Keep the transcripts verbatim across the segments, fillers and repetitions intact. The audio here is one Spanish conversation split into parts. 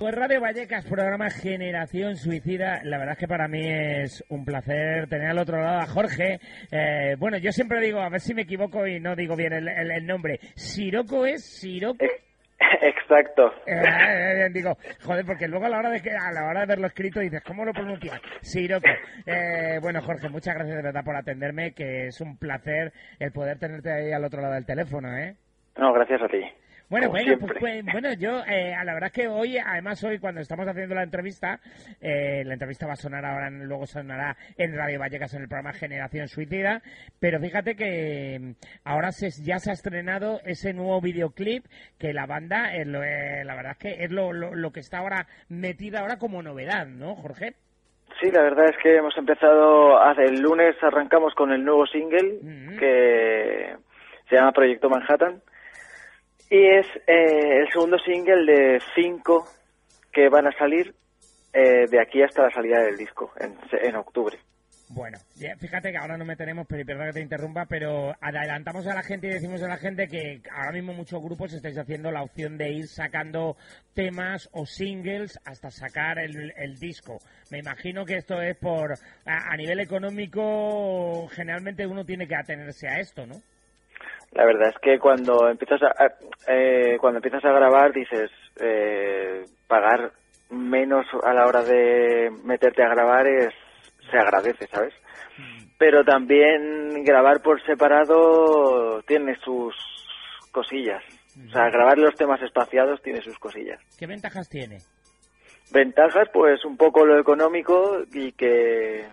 Pues Radio Vallecas, programa Generación Suicida. La verdad es que para mí es un placer tener al otro lado a Jorge. Eh, bueno, yo siempre digo, a ver si me equivoco y no digo bien el, el, el nombre. ¿Siroco es? ¿Siroco? Exacto. Eh, digo, joder, porque luego a la hora de que, a la hora de verlo escrito dices, ¿cómo lo pronuncias? Siroco. Eh, bueno, Jorge, muchas gracias de verdad por atenderme, que es un placer el poder tenerte ahí al otro lado del teléfono, ¿eh? No, gracias a ti. Bueno, bueno, pues, pues, bueno, yo, eh, la verdad es que hoy, además hoy cuando estamos haciendo la entrevista, eh, la entrevista va a sonar ahora, luego sonará en Radio Vallecas en el programa Generación Suicida, pero fíjate que ahora se, ya se ha estrenado ese nuevo videoclip que la banda, eh, lo, eh, la verdad es que es lo, lo, lo que está ahora metida ahora como novedad, ¿no, Jorge? Sí, la verdad es que hemos empezado, hace el lunes arrancamos con el nuevo single, uh-huh. que se llama Proyecto Manhattan. Y es eh, el segundo single de cinco que van a salir eh, de aquí hasta la salida del disco, en, en octubre. Bueno, fíjate que ahora no me tenemos, pero perdón que te interrumpa, pero adelantamos a la gente y decimos a la gente que ahora mismo muchos grupos estáis haciendo la opción de ir sacando temas o singles hasta sacar el, el disco. Me imagino que esto es por, a, a nivel económico, generalmente uno tiene que atenerse a esto, ¿no? La verdad es que cuando empiezas a, eh, cuando empiezas a grabar dices eh, pagar menos a la hora de meterte a grabar es se agradece, ¿sabes? Pero también grabar por separado tiene sus cosillas. O sea, grabar los temas espaciados tiene sus cosillas. ¿Qué ventajas tiene? Ventajas, pues un poco lo económico y que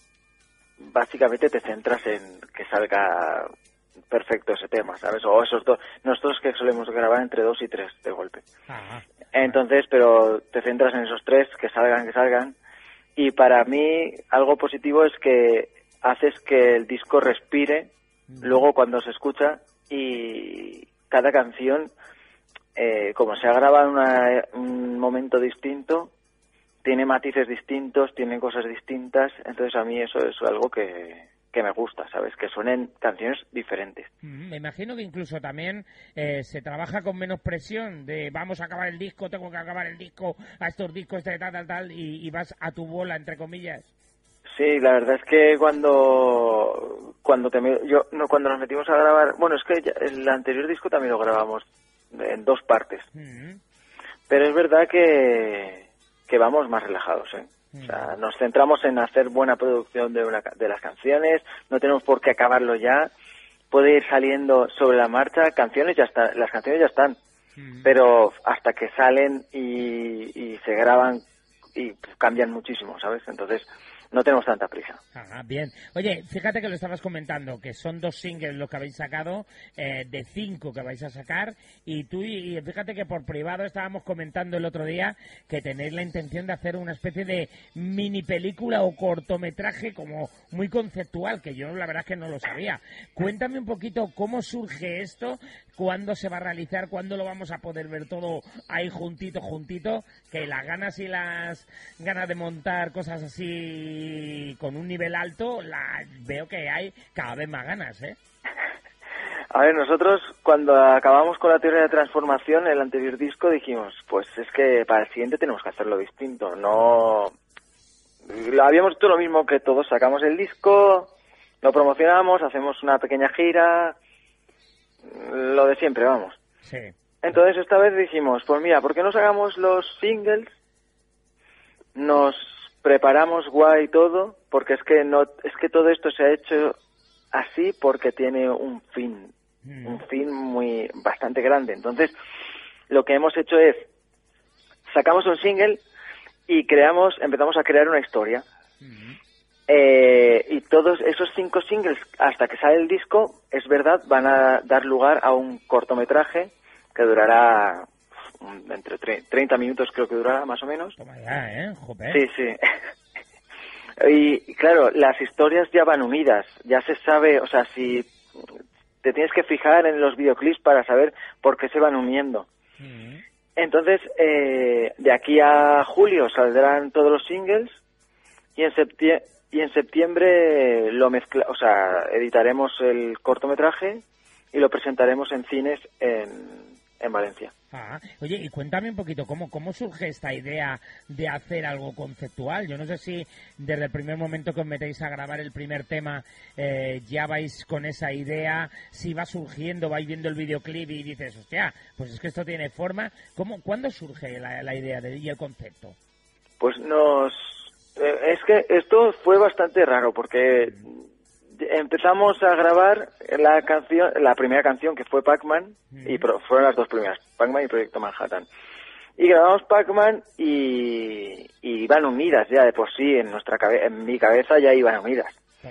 básicamente te centras en que salga perfecto ese tema, ¿sabes? O esos dos, nosotros que solemos grabar entre dos y tres de golpe. Ajá. Entonces, pero te centras en esos tres, que salgan, que salgan. Y para mí, algo positivo es que haces que el disco respire, mm. luego cuando se escucha, y cada canción, eh, como se ha grabado en una, un momento distinto, tiene matices distintos, tiene cosas distintas, entonces a mí eso es algo que... que me gusta, ¿sabes? Que suenen canciones diferentes. Me imagino que incluso también eh, se trabaja con menos presión de vamos a acabar el disco, tengo que acabar el disco, a estos discos de tal, tal, tal, y, y vas a tu bola, entre comillas. Sí, la verdad es que cuando cuando te, yo no cuando nos metimos a grabar, bueno, es que ya, el anterior disco también lo grabamos en dos partes. Uh-huh. Pero es verdad que que vamos más relajados, ¿eh? O sea, nos centramos en hacer buena producción de, una, de las canciones, no tenemos por qué acabarlo ya, puede ir saliendo sobre la marcha, canciones ya están, las canciones ya están, mm. pero hasta que salen y, y se graban y cambian muchísimo, ¿sabes? Entonces no tenemos tanta prisa. Ah, bien. Oye, fíjate que lo estabas comentando, que son dos singles los que habéis sacado, eh, de cinco que vais a sacar, y tú, y, y fíjate que por privado estábamos comentando el otro día que tenéis la intención de hacer una especie de mini película o cortometraje como muy conceptual, que yo la verdad es que no lo sabía. Cuéntame un poquito cómo surge esto, cuándo se va a realizar, cuándo lo vamos a poder ver todo ahí juntito, juntito, que las ganas y las ganas de montar cosas así con un nivel alto, la veo que hay cada vez más ganas, ¿eh? A ver, nosotros cuando acabamos con la teoría de transformación, el anterior disco, dijimos, pues es que para el siguiente tenemos que hacerlo distinto, no... Habíamos hecho lo mismo que todos, sacamos el disco, lo promocionamos, hacemos una pequeña gira, lo de siempre, vamos. Sí. Entonces esta vez dijimos, pues mira, ¿por qué no sacamos los singles? Nos preparamos guay todo, porque es que no, es que todo esto se ha hecho así porque tiene un fin, mm. un fin muy bastante grande. Entonces, lo que hemos hecho es sacamos un single y creamos, empezamos a crear una historia. Mm. Eh, y todos esos cinco singles, hasta que sale el disco, es verdad, van a dar lugar a un cortometraje que durará entre treinta minutos, creo que durará, más o menos. Toma ya, ¿eh? Joder. Sí, sí. Y claro, las historias ya van unidas, ya se sabe, o sea, si te tienes que fijar en los videoclips para saber por qué se van uniendo. Mm. Entonces, eh, de aquí a julio saldrán todos los singles y en septiembre y en septiembre lo mezcla, o sea, editaremos el cortometraje y lo presentaremos en cines en, en Valencia. Ah, oye, y cuéntame un poquito, ¿cómo, ¿cómo surge esta idea de hacer algo conceptual? Yo no sé si desde el primer momento que os metéis a grabar el primer tema eh, ya vais con esa idea, si va surgiendo, vais viendo el videoclip y dices, hostia, pues es que esto tiene forma. ¿Cómo, ¿Cuándo surge la, la idea de, y el concepto? Pues nos... Eh, es que esto fue bastante raro porque... Empezamos a grabar la canción, la primera canción que fue Pac-Man, mm. y pro, fueron las dos primeras, Pac-Man y Proyecto Manhattan. Y grabamos Pac-Man y, y iban unidas ya de por sí, en nuestra cabe- en mi cabeza ya iban unidas.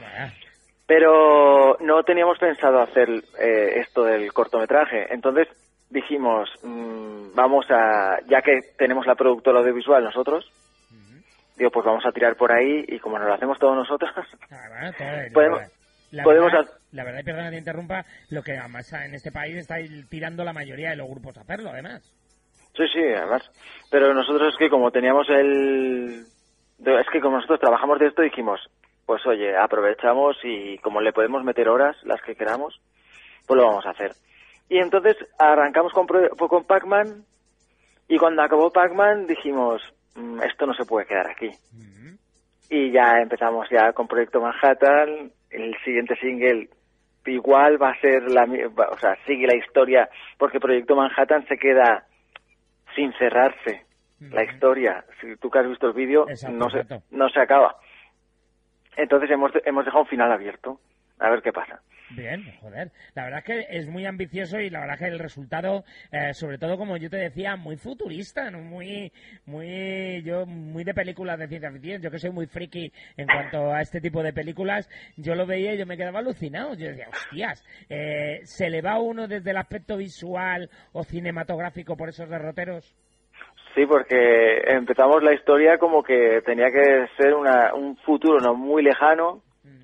Pero no teníamos pensado hacer eh, esto del cortometraje, entonces dijimos, mmm, vamos a, ya que tenemos la productora audiovisual nosotros, digo, pues vamos a tirar por ahí y como nos lo hacemos todos nosotros, ah, bueno, todo podemos, la podemos verdad, hacer... La verdad, y perdona que te interrumpa, lo que además en este país está tirando la mayoría de los grupos a hacerlo, además. Sí, sí, además. Pero nosotros es que como teníamos el... Es que como nosotros trabajamos de esto dijimos, pues oye, aprovechamos y como le podemos meter horas, las que queramos, pues lo vamos a hacer. Y entonces arrancamos con, con Pac-Man y cuando acabó Pac-Man dijimos... esto no se puede quedar aquí. Uh-huh. Y ya empezamos ya con Proyecto Manhattan, el siguiente single igual va a ser la, o sea, sigue la historia, porque Proyecto Manhattan se queda sin cerrarse. Uh-huh. La historia, si tú que has visto el vídeo, no se, no se acaba. Entonces hemos, hemos dejado un final abierto, a ver qué pasa. Bien, joder, la verdad es que es muy ambicioso y la verdad que el resultado, eh, sobre todo como yo te decía, muy futurista, ¿no? muy, muy, yo muy de películas de ciencia ficción, yo que soy muy friki en cuanto a este tipo de películas, yo lo veía y yo me quedaba alucinado, yo decía, hostias, eh, ¿se le va uno desde el aspecto visual o cinematográfico por esos derroteros? Sí, porque empezamos la historia como que tenía que ser una, un futuro no muy lejano.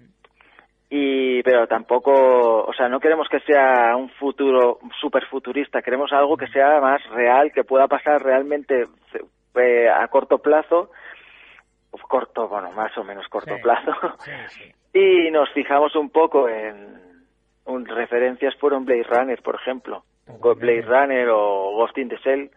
Y pero tampoco, o sea, no queremos que sea un futuro súper futurista, queremos algo que sea más real, que pueda pasar realmente eh, a corto plazo, corto, bueno, más o menos corto sí, plazo, sí, sí. Y nos fijamos un poco en, en referencias fueron Blade Runner, por ejemplo, oh, Blade Runner o Ghost in the Shell,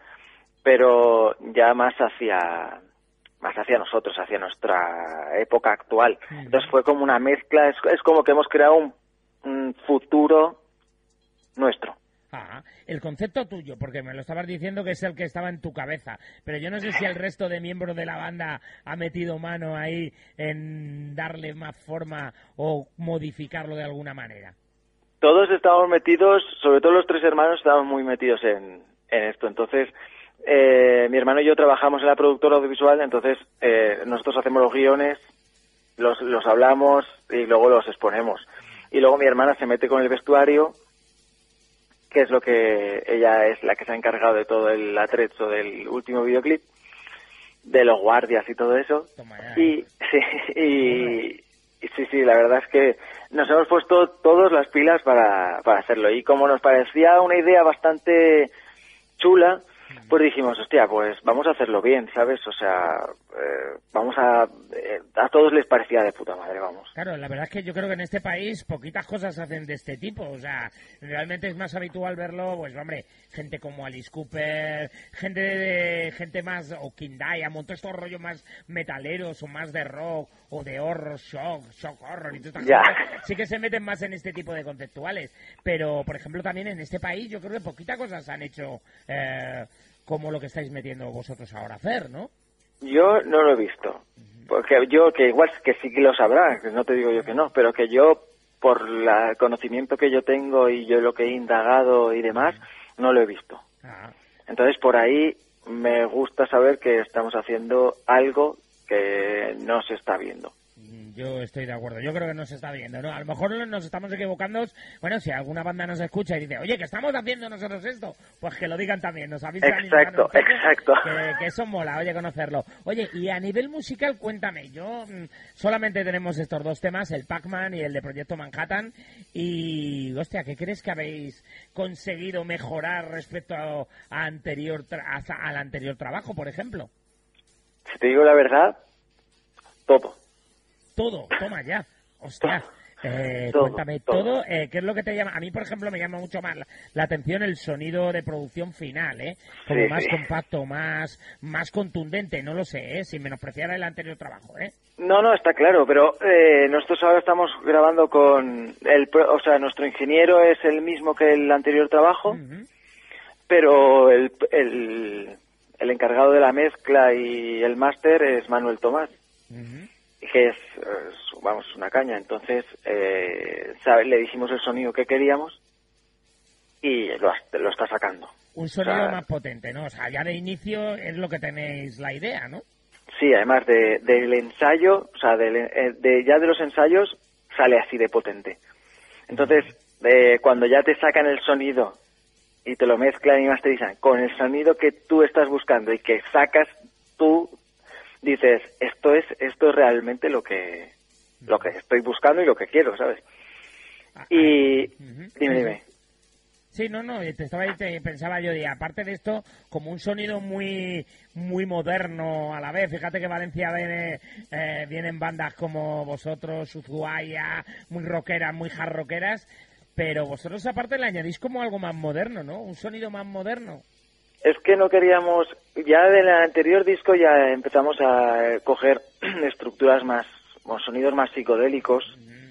pero ya más hacia... más hacia nosotros, hacia nuestra época actual. Entonces fue como una mezcla, es, es como que hemos creado un, un futuro nuestro. Ah, el concepto tuyo, porque me lo estabas diciendo que es el que estaba en tu cabeza, pero yo no sé si el resto de miembros de la banda ha metido mano ahí en darle más forma o modificarlo de alguna manera. Todos estamos metidos, sobre todo los tres hermanos, estamos muy metidos en, en esto, entonces... Eh, mi hermano y yo trabajamos en la productora audiovisual, entonces eh, nosotros hacemos los guiones, los, los hablamos y luego los exponemos. Y luego mi hermana se mete con el vestuario, que es lo que ella es la que se ha encargado de todo el atrecho del último videoclip, de los guardias y todo eso. Y sí, y, y sí, sí, la verdad es que nos hemos puesto todos las pilas para, para hacerlo. Y como nos parecía una idea bastante chula, pues dijimos, hostia, pues vamos a hacerlo bien, ¿sabes? O sea, eh, vamos a... Eh, a todos les parecía de puta madre, vamos. Claro, la verdad es que yo creo que en este país poquitas cosas se hacen de este tipo. O sea, realmente es más habitual verlo, pues hombre, gente como Alice Cooper, gente de, gente más, o Kindaya, montó estos rollos más metaleros o más de rock o de horror, shock, shock horror y todas estas cosas. Sí que se meten más en este tipo de conceptuales. Pero, por ejemplo, también en este país yo creo que poquitas cosas han hecho... Eh, como lo que estáis metiendo vosotros ahora a hacer, ¿no? Yo no lo he visto, porque yo, que igual que sí que lo sabrá, que no te digo yo que no, pero que yo, por el conocimiento que yo tengo y yo lo que he indagado y demás, no lo he visto. Ah. Entonces, por ahí me gusta saber que estamos haciendo algo que no se está viendo. Yo estoy de acuerdo, yo creo que no se está viendo, ¿no? A lo mejor nos estamos equivocando, bueno, si alguna banda nos escucha y dice, oye, que estamos haciendo nosotros esto, pues que lo digan también, nos avisan. Exacto, y exacto. Que, que eso mola, oye, conocerlo. Oye, y a nivel musical, cuéntame, yo mmm, solamente tenemos estos dos temas, el Pac-Man y el de Proyecto Manhattan, y, hostia, ¿qué crees que habéis conseguido mejorar respecto a, a anterior tra- a, al anterior trabajo, por ejemplo? Si te digo la verdad, todo. Todo, toma ya. Hostia, Eh, todo, cuéntame todo. todo, eh, ¿qué es lo que te llama? A mí, por ejemplo, me llama mucho más la, la atención el sonido de producción final, ¿eh? Como Sí, más sí. compacto, más más contundente, no lo sé, ¿eh? Sin menospreciar el anterior trabajo, ¿eh? No, no, está claro, pero eh, nosotros ahora estamos grabando con el, pro- o sea, nuestro ingeniero es el mismo que el anterior trabajo, Uh-huh. pero el, el, el encargado de la mezcla y el máster es Manuel Tomás, Uh-huh. que es, es, vamos, una caña. Entonces, eh, sabe, le dijimos el sonido que queríamos y lo, ha- lo está sacando. Un sonido O sea, más potente, ¿no? O sea, ya de inicio es lo que tenéis la idea, ¿no? sí, además de, del ensayo, o sea, del- eh, de, ya de los ensayos sale así de potente. Entonces, eh, cuando ya te sacan el sonido y te lo mezclan y masterizan con el sonido que tú estás buscando y que sacas tú, dices, esto es esto es realmente lo que lo que estoy buscando y lo que quiero, ¿sabes? Ah, Y ah, ujú. dime, Sí, dime. sí. Sí, no, no, te estaba te pensaba yo, y aparte de esto, como un sonido muy muy moderno a la vez. Fíjate que Valencia viene, eh, vienen bandas como vosotros, Ushuaia, muy rockeras, muy hard rockeras, pero vosotros aparte le añadís como algo más moderno, ¿no? Un sonido más moderno. Es que no queríamos, ya del anterior disco ya empezamos a coger estructuras más, o sonidos más psicodélicos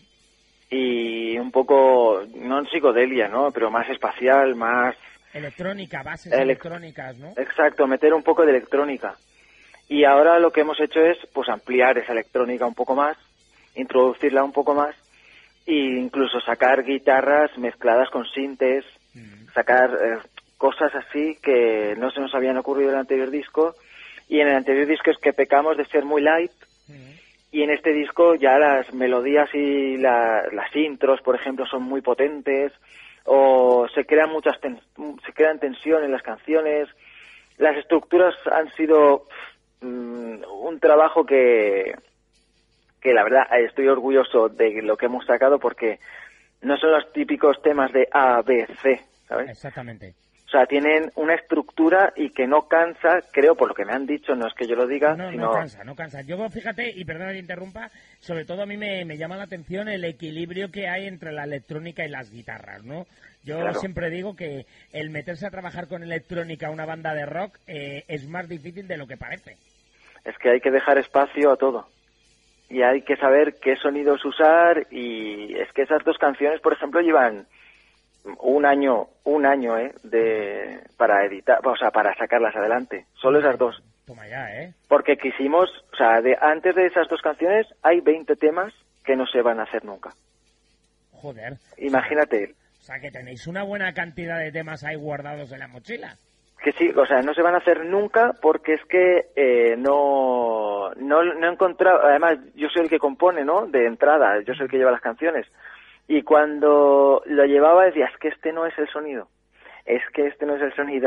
y un poco, no en psicodelia, ¿no? Pero más espacial, más... Electrónica, bases Elec- electrónicas, ¿no? Exacto, meter un poco de electrónica. Y ahora lo que hemos hecho es pues ampliar esa electrónica un poco más, introducirla un poco más e incluso sacar guitarras mezcladas con sintes, sacar eh, cosas así que no se nos habían ocurrido en el anterior disco. Y en el anterior disco es que pecamos de ser muy light, y en este disco ya las melodías y la- las intros, por ejemplo, son muy potentes, o se crean muchas ten- se crean tensión en las canciones. Las estructuras han sido mm, un trabajo que que la verdad estoy orgulloso de lo que hemos sacado, porque no son los típicos temas de A, B, C, ¿sabes? Exactamente. O sea, tienen una estructura y que no cansa, creo, por lo que me han dicho, no es que yo lo diga, No, sino... no cansa, no cansa. Yo, fíjate, y perdona que interrumpa, sobre todo a mí me, me llama la atención el equilibrio que hay entre la electrónica y las guitarras, ¿no? Yo Claro. siempre digo que el meterse a trabajar con electrónica a una banda de rock eh, es más difícil de lo que parece. Es que hay que dejar espacio a todo. Y hay que saber qué sonidos usar, y es que esas dos canciones, por ejemplo, llevan un año, un año, ¿eh? De, para editar, o sea, para sacarlas adelante. Solo esas dos. Toma ya, ¿eh? Porque quisimos, o sea, de, antes de esas dos canciones hay veinte temas que no se van a hacer nunca. Joder. Imagínate. O sea, que tenéis una buena cantidad de temas ahí guardados en la mochila. Que sí, o sea, no se van a hacer nunca, porque es que eh, no, no, no he encontrado, además yo soy el que compone, ¿no? De entrada, yo soy el que lleva las canciones. Y cuando lo llevaba decía, es que este no es el sonido, es que este no es el sonido.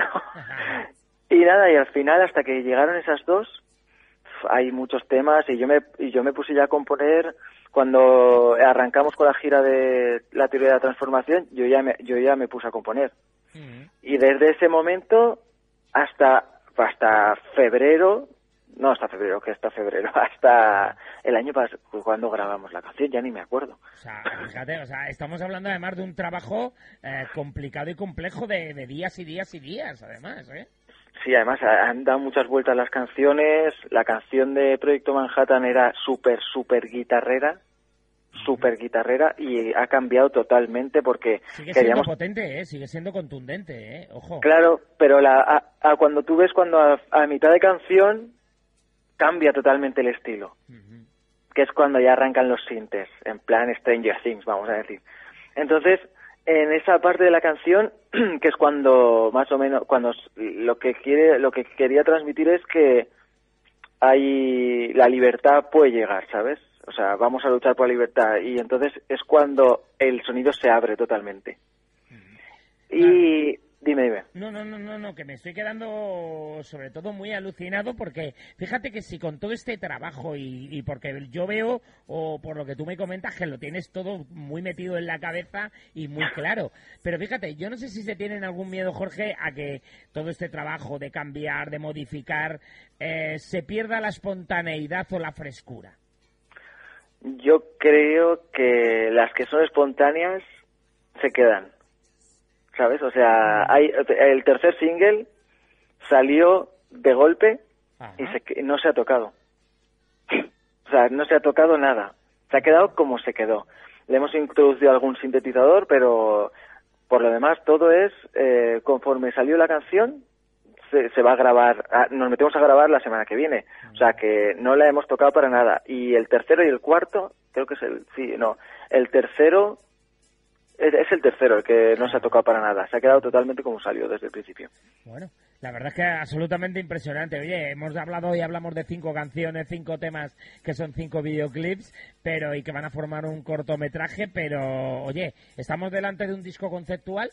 Y nada, y al final, hasta que llegaron esas dos, hay muchos temas, y yo me, y yo me puse ya a componer. Cuando arrancamos con la gira de la teoría de la transformación, yo ya me, yo ya me puse a componer. Uh-huh. Y desde ese momento hasta hasta febrero, no hasta febrero, que hasta febrero, hasta el año pasado, cuando grabamos la canción, ya ni me acuerdo. O sea, fíjate, o sea, estamos hablando además de un trabajo eh, complicado y complejo de, de días y días y días, además, ¿eh? Sí, además han dado muchas vueltas las canciones. La canción de Proyecto Manhattan era súper, súper guitarrera, súper guitarrera, y ha cambiado totalmente porque sigue queríamos... siendo potente, ¿eh? Sigue siendo contundente, ¿eh? Ojo. Claro, pero la, a, a cuando tú ves cuando a, a mitad de canción cambia totalmente el estilo, Uh-huh. que es cuando ya arrancan los sintes, en plan Stranger Things, vamos a decir. Entonces, en esa parte de la canción, que es cuando más o menos, cuando lo que quiere, lo que quería transmitir es que hay la libertad puede llegar, ¿sabes? O sea, vamos a luchar por la libertad, y entonces es cuando el sonido se abre totalmente. Uh-huh. Y claro. Dime, dime. No, no, no, no, no, que me estoy quedando sobre todo muy alucinado, porque fíjate que si con todo este trabajo y, y porque yo veo, o por lo que tú me comentas, que lo tienes todo muy metido en la cabeza y muy claro, pero fíjate, yo no sé si se tienen algún miedo, Jorge, a que todo este trabajo de cambiar, de modificar, eh, se pierda la espontaneidad o la frescura. Yo creo que las que son espontáneas se quedan, ¿sabes? O sea, hay el tercer single salió de golpe. Ajá. Y se, no se ha tocado. O sea, no se ha tocado nada. Se ha quedado como se quedó. Le hemos introducido algún sintetizador, pero por lo demás todo es, eh, conforme salió la canción, se, se va a grabar, a, nos metemos a grabar la semana que viene. O sea, que no la hemos tocado para nada. Y el tercero y el cuarto, creo que es el, sí, no, el tercero, es, es el tercero el que no se ha tocado para nada. Se ha quedado totalmente como salió desde el principio. Bueno, la verdad es que es absolutamente impresionante. Oye, hemos hablado y hablamos de cinco canciones, cinco temas que son cinco videoclips, pero y que van a formar un cortometraje, pero oye, ¿estamos delante de un disco conceptual?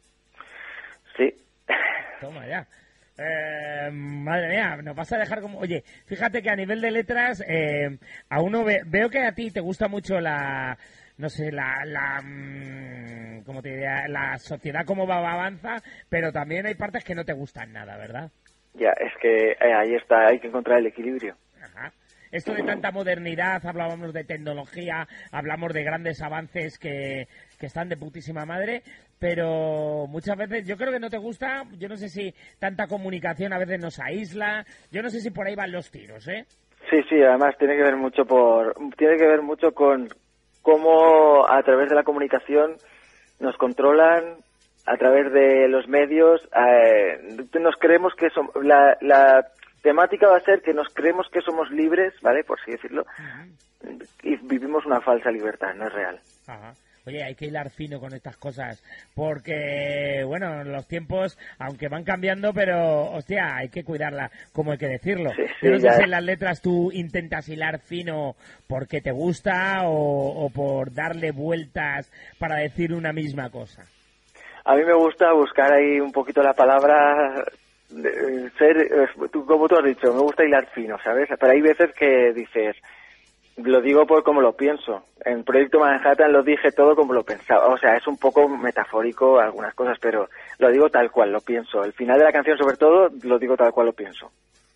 Sí. Toma ya. Eh, madre mía, nos vas a dejar como... Oye, fíjate que a nivel de letras, eh, a uno ve... veo que a ti te gusta mucho la... no sé, la, la ¿cómo te diría? La sociedad cómo va, avanza, pero también hay partes que no te gustan nada, ¿verdad? Ya, es que eh, ahí está, hay que encontrar el equilibrio. Ajá. Esto de tanta modernidad, hablábamos de tecnología, hablamos de grandes avances que, que están de putísima madre, pero muchas veces yo creo que no te gusta, yo no sé si tanta comunicación a veces nos aísla, yo no sé si por ahí van los tiros, ¿eh? Sí, sí, además tiene que ver mucho por, tiene que ver mucho con cómo a través de la comunicación nos controlan, a través de los medios, eh, nos creemos que somos, la, la temática va a ser que nos creemos que somos libres, ¿vale? Por así decirlo, uh-huh. Y vivimos una falsa libertad, no es real. Ajá. Oye, hay que hilar fino con estas cosas, porque, bueno, los tiempos, aunque van cambiando, pero, hostia, hay que cuidarla, como hay que decirlo. Sí, sí, Yo no sé si en las letras tú intentas hilar fino porque te gusta o, o por darle vueltas para decir una misma cosa. A mí me gusta buscar ahí un poquito la palabra, ser, tú, como tú has dicho, me gusta hilar fino, ¿sabes? Pero hay veces que dices... Lo digo por como lo pienso. En Proyecto Manhattan lo dije todo como lo pensaba. O sea, es un poco metafórico algunas cosas, pero lo digo tal cual lo pienso. El final de la canción, sobre todo, lo digo tal cual lo pienso.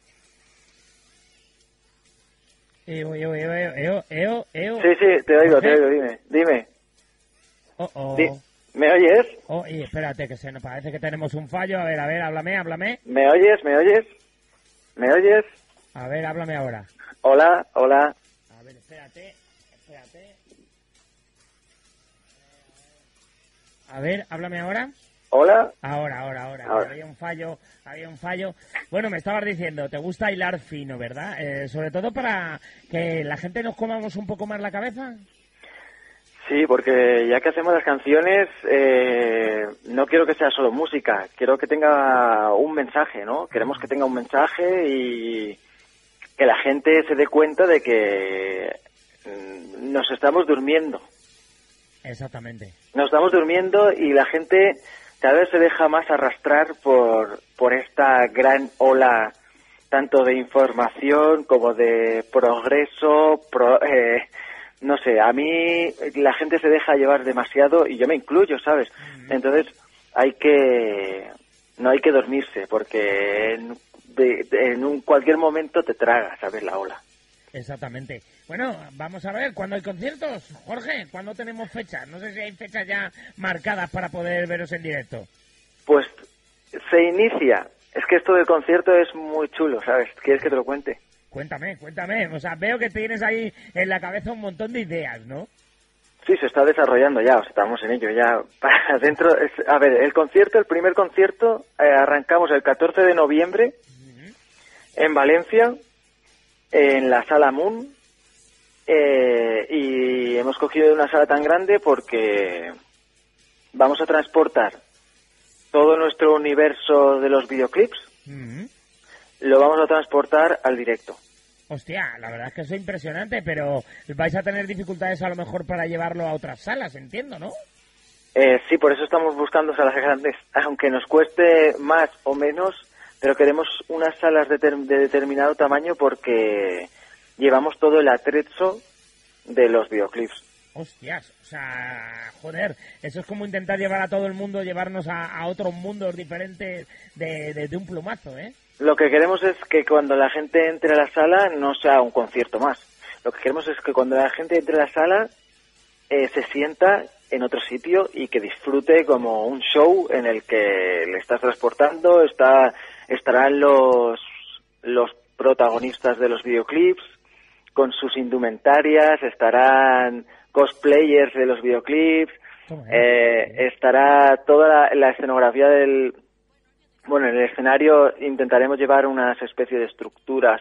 Eo, eo, eo, eo, eo, eo. Sí, sí, te oigo, te oigo, dime, dime. Oh, oh. Di- ¿Me oyes? Oh, y espérate, que se nos parece que tenemos un fallo. A ver, a ver, háblame, háblame. ¿Me oyes? ¿Me oyes? ¿Me oyes? A ver, háblame ahora. Hola, hola. A ver, espérate, espérate. A ver, háblame ahora. Hola. Ahora, ahora, ahora. ahora. Había un fallo, había un fallo. Bueno, me estabas diciendo, te gusta hilar fino, ¿verdad? Eh, sobre todo para que la gente nos comamos un poco más la cabeza. Sí, porque ya que hacemos las canciones, eh, no quiero que sea solo música, quiero que tenga un mensaje, ¿no? Queremos que tenga un mensaje y que la gente se dé cuenta de que nos estamos durmiendo. Exactamente. Nos estamos durmiendo y la gente cada vez se deja más arrastrar por, por esta gran ola tanto de información como de progreso, pro, eh, no sé, a mí la gente se deja llevar demasiado y yo me incluyo, ¿sabes? Uh-huh. Entonces hay que, no hay que dormirse porque en, de, de, en un cualquier momento te traga, ¿sabes? La ola. Exactamente. Bueno, vamos a ver, ¿cuándo hay conciertos? Jorge, ¿cuándo tenemos fechas? No sé si hay fechas ya marcadas para poder veros en directo. Pues se inicia. Es que esto del concierto es muy chulo, ¿sabes? ¿Quieres que te lo cuente? Cuéntame, cuéntame. O sea, veo que tienes ahí en la cabeza un montón de ideas, ¿no? Sí, se está desarrollando ya, o sea, estamos en ello ya. Para dentro, es, a ver, el concierto, el primer concierto, eh, arrancamos el catorce de noviembre uh-huh. en Valencia, en la Sala Moon, eh, y hemos cogido una sala tan grande porque vamos a transportar todo nuestro universo de los videoclips, uh-huh. lo vamos a transportar al directo. Hostia, la verdad es que eso es impresionante, pero vais a tener dificultades a lo mejor para llevarlo a otras salas, entiendo, ¿no? Eh, sí, por eso estamos buscando salas grandes, aunque nos cueste más o menos, pero queremos unas salas de, ter- de determinado tamaño porque llevamos todo el atrezo de los videoclips. Hostias, o sea, joder, eso es como intentar llevar a todo el mundo, llevarnos a, a otros mundos diferentes de, de, de un plumazo, ¿eh? Lo que queremos es que cuando la gente entre a la sala no sea un concierto más. Lo que queremos es que cuando la gente entre a la sala eh, se sienta en otro sitio y que disfrute como un show en el que le estás transportando, está estarán los los protagonistas de los videoclips con sus indumentarias, estarán cosplayers de los videoclips, eh, estará toda la, la escenografía del... Bueno, en el escenario intentaremos llevar unas especies de estructuras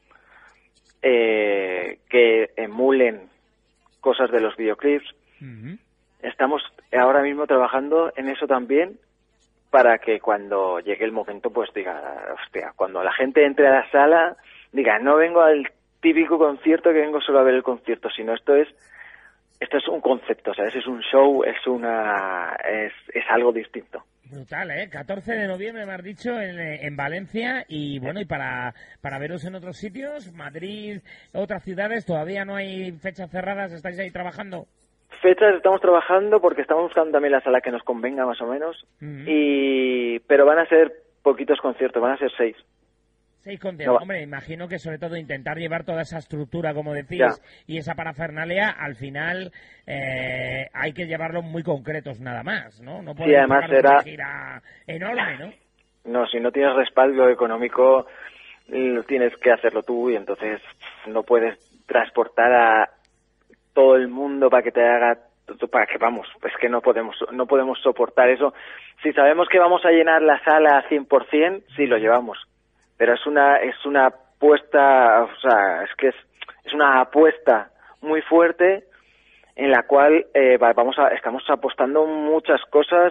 eh, que emulen cosas de los videoclips. Uh-huh. Estamos ahora mismo trabajando en eso también para que cuando llegue el momento, pues diga, hostia, cuando la gente entre a la sala, diga, no vengo al típico concierto que vengo solo a ver el concierto, sino esto es esto es un concepto, ¿sabes? Es un show, es una es, es algo distinto. Brutal, ¿eh? catorce de noviembre, me has dicho, en, en Valencia, y bueno, y para, para veros en otros sitios, Madrid, otras ciudades, ¿todavía no hay fechas cerradas? ¿Estáis ahí trabajando? Fechas estamos trabajando porque estamos buscando también la sala que nos convenga más o menos, uh-huh. y pero van a ser poquitos conciertos, van a ser seis. Seis conciertos, no. Hombre, imagino que sobre todo intentar llevar toda esa estructura, como decís, ya. Y esa parafernalia, al final eh, hay que llevarlos muy concretos nada más, ¿no? No sí, además será una gira enorme, ¿no? No, si no tienes respaldo económico, tienes que hacerlo tú y entonces no puedes transportar a todo el mundo para que te haga, para que vamos, es que no podemos, no podemos soportar eso. Si sabemos que vamos a llenar la sala a cien por ciento, sí lo llevamos. Pero es una es una apuesta, o sea, es que es, es una apuesta muy fuerte en la cual eh, vamos a, estamos apostando muchas cosas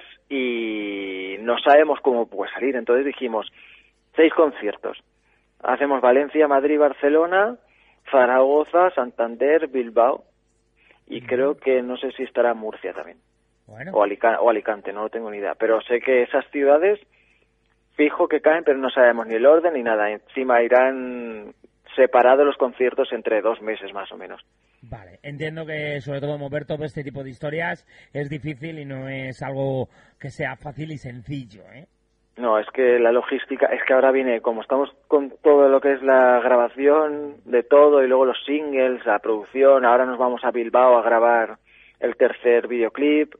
y no sabemos cómo puede salir. Entonces dijimos, seis conciertos. Hacemos Valencia, Madrid, Barcelona, Zaragoza, Santander, Bilbao y uh-huh. creo que no sé si estará Murcia también. Bueno. O Alicante, o Alicante, no lo tengo ni idea. Pero sé que esas ciudades fijo que caen, pero no sabemos ni el orden ni nada. Encima irán separados los conciertos entre dos meses más o menos. Vale, entiendo que sobre todo mover todo este tipo de historias es difícil y no es algo que sea fácil y sencillo, ¿eh? No, es que la logística, es que ahora viene, como estamos con todo lo que es la grabación de todo y luego los singles, la producción, ahora nos vamos a Bilbao a grabar el tercer videoclip,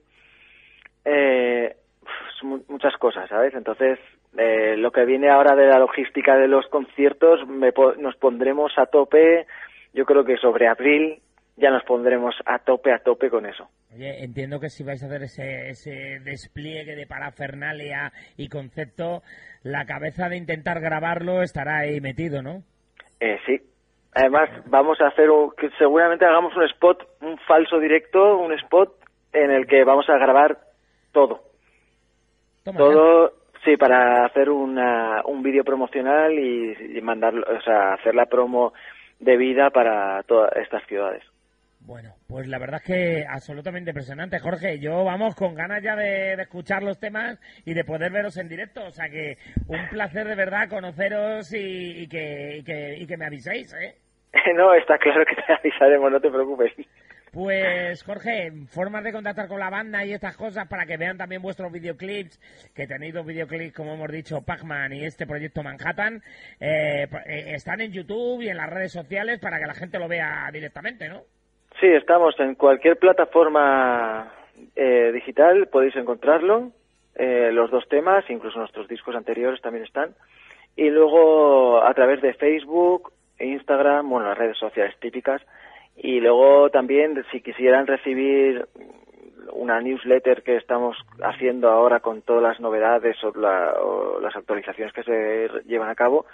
eh, muchas cosas, ¿sabes? Entonces, eh, lo que viene ahora de la logística de los conciertos, me po- nos pondremos a tope, yo creo que sobre abril ya nos pondremos a tope, a tope con eso. Oye, entiendo que si vais a hacer ese, ese despliegue de parafernalia y concepto, la cabeza de intentar grabarlo estará ahí metido, ¿no? Eh, sí. Además, vamos a hacer, un, que seguramente hagamos un spot, un falso directo, un spot en el que vamos a grabar todo. Toma todo, ya. Sí, para hacer una, un vídeo promocional y, y mandarlo, o sea, hacer la promo debida para todas estas ciudades. Bueno, pues la verdad es que absolutamente impresionante, Jorge. Yo, vamos, con ganas ya de, de escuchar los temas y de poder veros en directo. O sea que un placer de verdad conoceros y, y, que, y, que, y que me aviséis, ¿eh? No, está claro que te avisaremos, no te preocupes. Pues, Jorge, formas de contactar con la banda y estas cosas para que vean también vuestros videoclips, que tenéis dos videoclips, como hemos dicho, Pac-Man y este proyecto Manhattan, eh, están en YouTube y en las redes sociales para que la gente lo vea directamente, ¿no? Sí, estamos en cualquier plataforma eh, digital, podéis encontrarlo, eh, los dos temas, incluso nuestros discos anteriores también están, y luego a través de Facebook, Instagram, bueno, las redes sociales típicas, y luego también si quisieran recibir una newsletter que estamos haciendo ahora con todas las novedades o, la, o las actualizaciones que se llevan a cabo,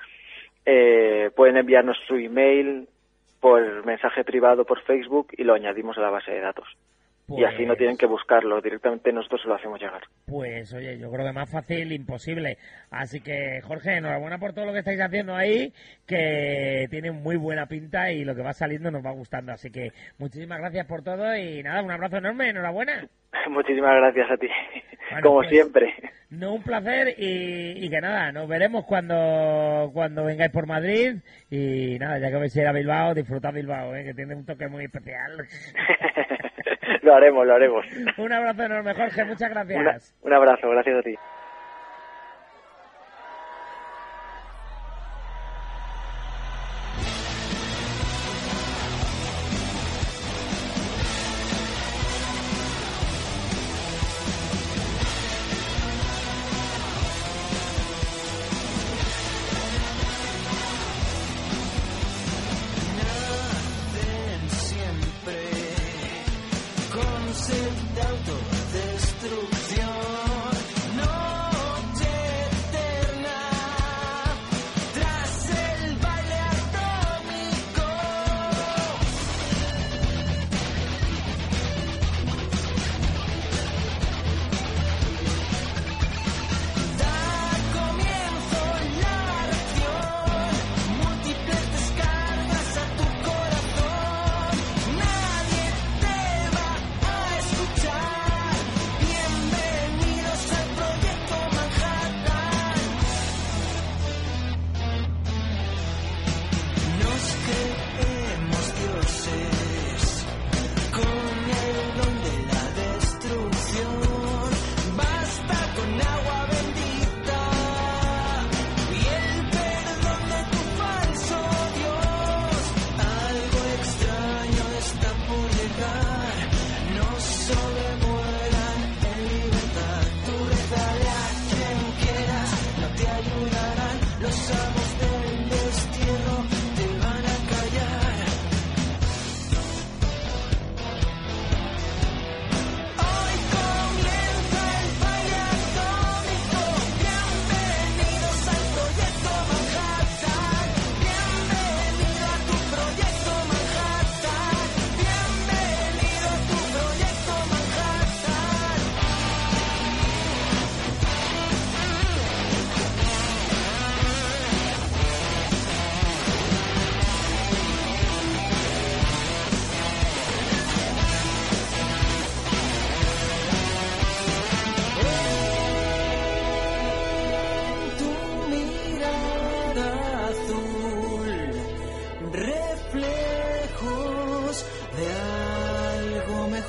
eh, pueden enviarnos su email por mensaje privado por Facebook y lo añadimos a la base de datos. Pues, y así no tienen que buscarlo, directamente nosotros se lo hacemos llegar. Pues oye, yo creo que más fácil imposible. Así que, Jorge, enhorabuena por todo lo que estáis haciendo ahí, que tiene muy buena pinta y lo que va saliendo nos va gustando. Así que muchísimas gracias por todo y nada, un abrazo enorme, enhorabuena. Muchísimas gracias a ti, bueno, como pues, siempre. No, un placer y, y que nada, nos veremos cuando cuando vengáis por Madrid y nada, ya que vais a ir a Bilbao, disfrutad Bilbao, ¿eh? Que tiene un toque muy especial. Lo haremos, lo haremos. Un abrazo enorme, Jorge, muchas gracias. Una, un abrazo, gracias a ti.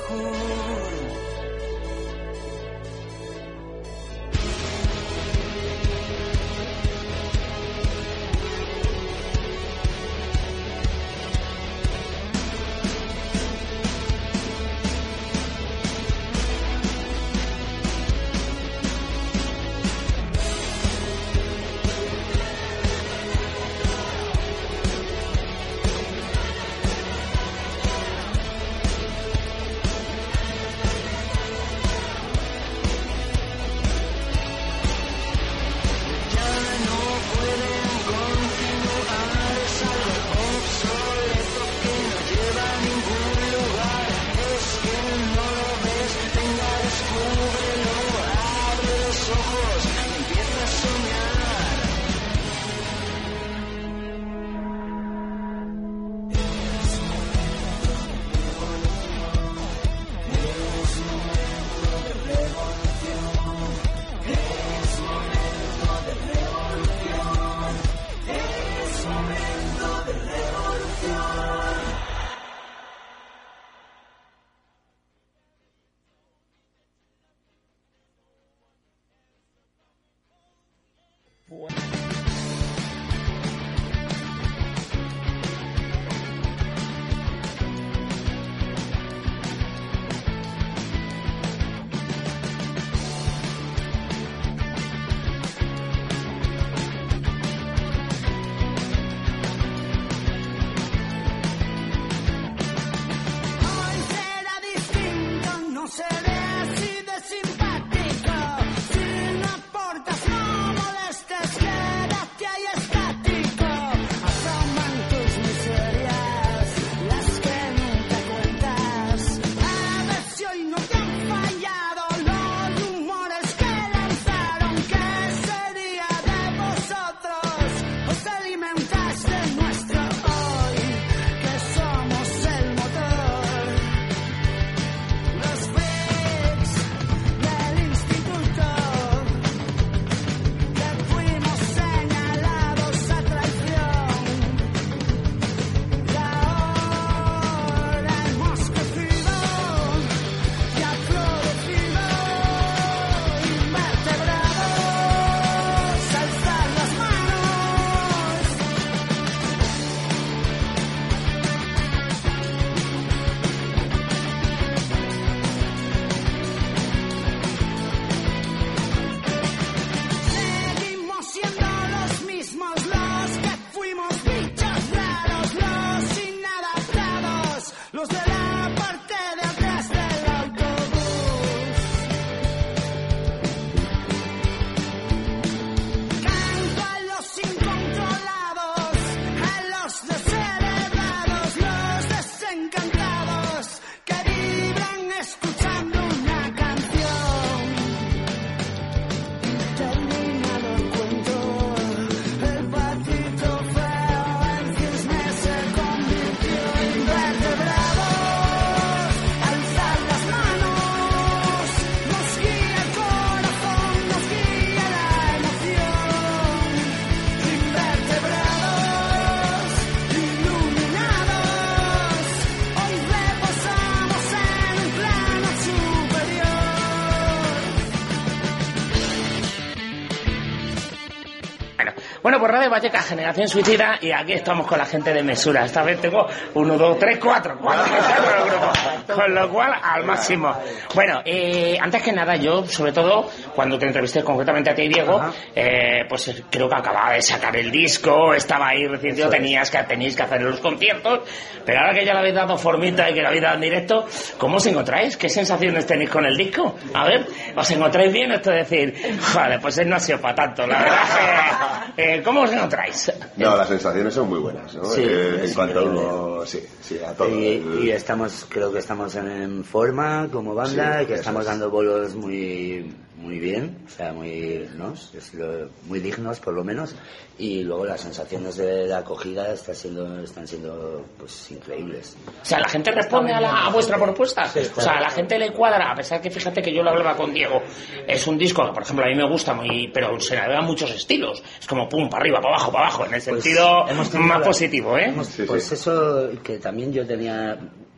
Bueno, pues Radio Vallecas, Generación Suicida, y aquí estamos con la gente de Mesura. Esta vez tengo uno, dos, tres, cuatro, cuatro grupos, con lo cual al máximo. Bueno, eh, antes que nada, yo, sobre todo, cuando te entrevisté concretamente a ti, Diego, eh, pues creo que acababa de sacar el disco, estaba ahí recién, tenías que, teníais que hacer los conciertos, pero ahora que ya le habéis dado formita y que lo habéis dado en directo, ¿cómo os encontráis? ¿Qué sensaciones tenéis con el disco? A ver, ¿os encontráis bien? Esto es decir, joder, pues él no ha sido para tanto, la verdad que... Eh, ¿Cómo os encontráis? No, las sensaciones son muy buenas, ¿no? Sí, eh, en sí, cuanto a uno, sí, sí, a todo. Y, el... y estamos, creo que estamos en forma como banda, sí, que estamos es. dando bolos muy muy bien, o sea, muy, ¿no? Es lo, muy dignos por lo menos, y luego las sensaciones de la acogida está siendo, están siendo pues increíbles. O sea, la gente responde a, la, a vuestra propuesta, sí, o sea, a la gente le cuadra, a pesar que fíjate que yo lo hablaba con Diego, es un disco que por ejemplo a mí me gusta muy, pero se navegan muchos estilos, es como pum, para arriba, para abajo, para abajo, en el pues sentido más la, positivo, ¿eh? Hemos, pues sí, sí. Eso que también yo tenía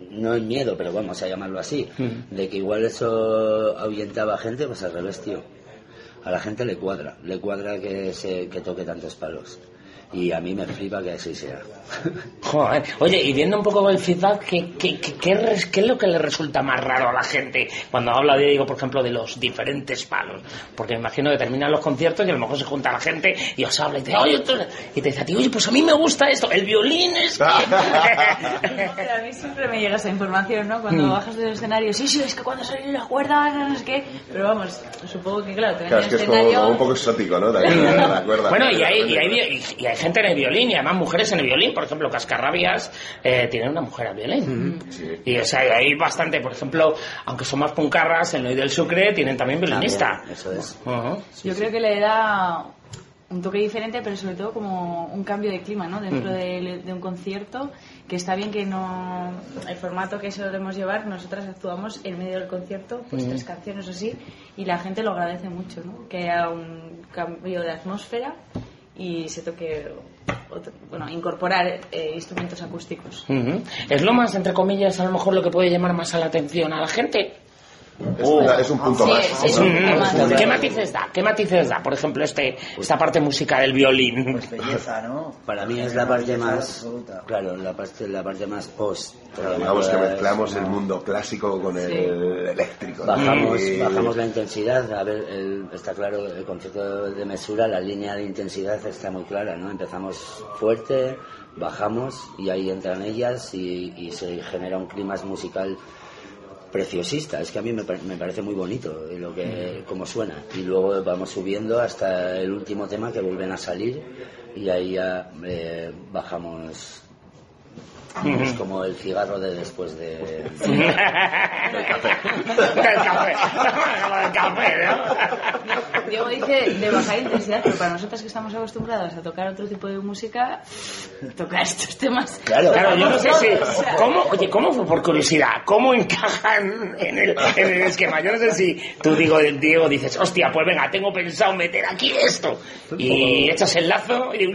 no en miedo, pero vamos a llamarlo así, mm. de que igual eso ahuyentaba a gente, pues al revés, tío. A la gente le cuadra, le cuadra que se que toque tantos palos. Y a mí me flipa que así sea. Joder. Oye, y viendo un poco el feedback, ¿qué, qué, qué, qué, qué es lo que le resulta más raro a la gente cuando habla, de, digo, por ejemplo, de los diferentes palos? Porque me imagino que terminan los conciertos y a lo mejor se junta la gente y os habla y te dice, oye, tú... y te dice a ti, oye, pues a mí me gusta esto, el violín es que... Pero a mí siempre me llega esa información, ¿no? Cuando mm. bajas del escenario, sí, sí, es que cuando sale la cuerda, no sé qué... Pero vamos, supongo que, claro, te claro, es que escenario... es como, como un poco exótico, ¿no? También, la cuerda. Bueno, y hay, y, hay, y, y hay gente en el violín, y además mujeres en el violín, por ejemplo, Cascarrabias eh, tiene una mujer al violín. Mm-hmm. Sí. Y o sea, hay bastante, por ejemplo, aunque son más puncarras, en Loy del Sucre tienen también violinista. También, eso es. Uh-huh. Sí, Yo sí. creo que le da un toque diferente, pero sobre todo como un cambio de clima, ¿no? Dentro mm. de, de un concierto, que está bien que no... El formato que solemos llevar, nosotras actuamos en medio del concierto, pues mm. tres canciones o así, y la gente lo agradece mucho, ¿no? Que haya un cambio de atmósfera y se toque otro, bueno, incorporar eh, instrumentos acústicos. Uh-huh. Es lo más, entre comillas, a lo mejor lo que puede llamar más a la atención a la gente. Es, oh. una, es un punto sí, más. Sí, es un punto más. ¿Qué matices da? ¿Qué matices da? Por ejemplo, este esta parte música del violín. Pues belleza, ¿no? Para mí es la parte más, claro, la parte la parte más post. Digamos que mezclamos el mundo clásico con el sí. eléctrico. Bajamos, y... bajamos la intensidad. A ver, el, está claro el concepto de mesura, la línea de intensidad está muy clara, ¿no? Empezamos fuerte, bajamos y ahí entran ellas y, y se genera un clima musical preciosista. Es que a mí me, me parece muy bonito lo que como suena, y luego vamos subiendo hasta el último tema que vuelven a salir y ahí ya eh, bajamos. Mm-hmm. Es como el cigarro de después de... del café. Del café. Del café, ¿no? Diego dice de bajar intensidad, pero para nosotros que estamos acostumbrados a tocar otro tipo de música, tocar estos temas... Claro, claro, yo no sé si... ¿Cómo, oye, cómo, por curiosidad, cómo encajan en el, en el esquema? Yo no sé si tú, digo, Diego, dices, hostia, pues venga, tengo pensado meter aquí esto. Y echas el lazo y...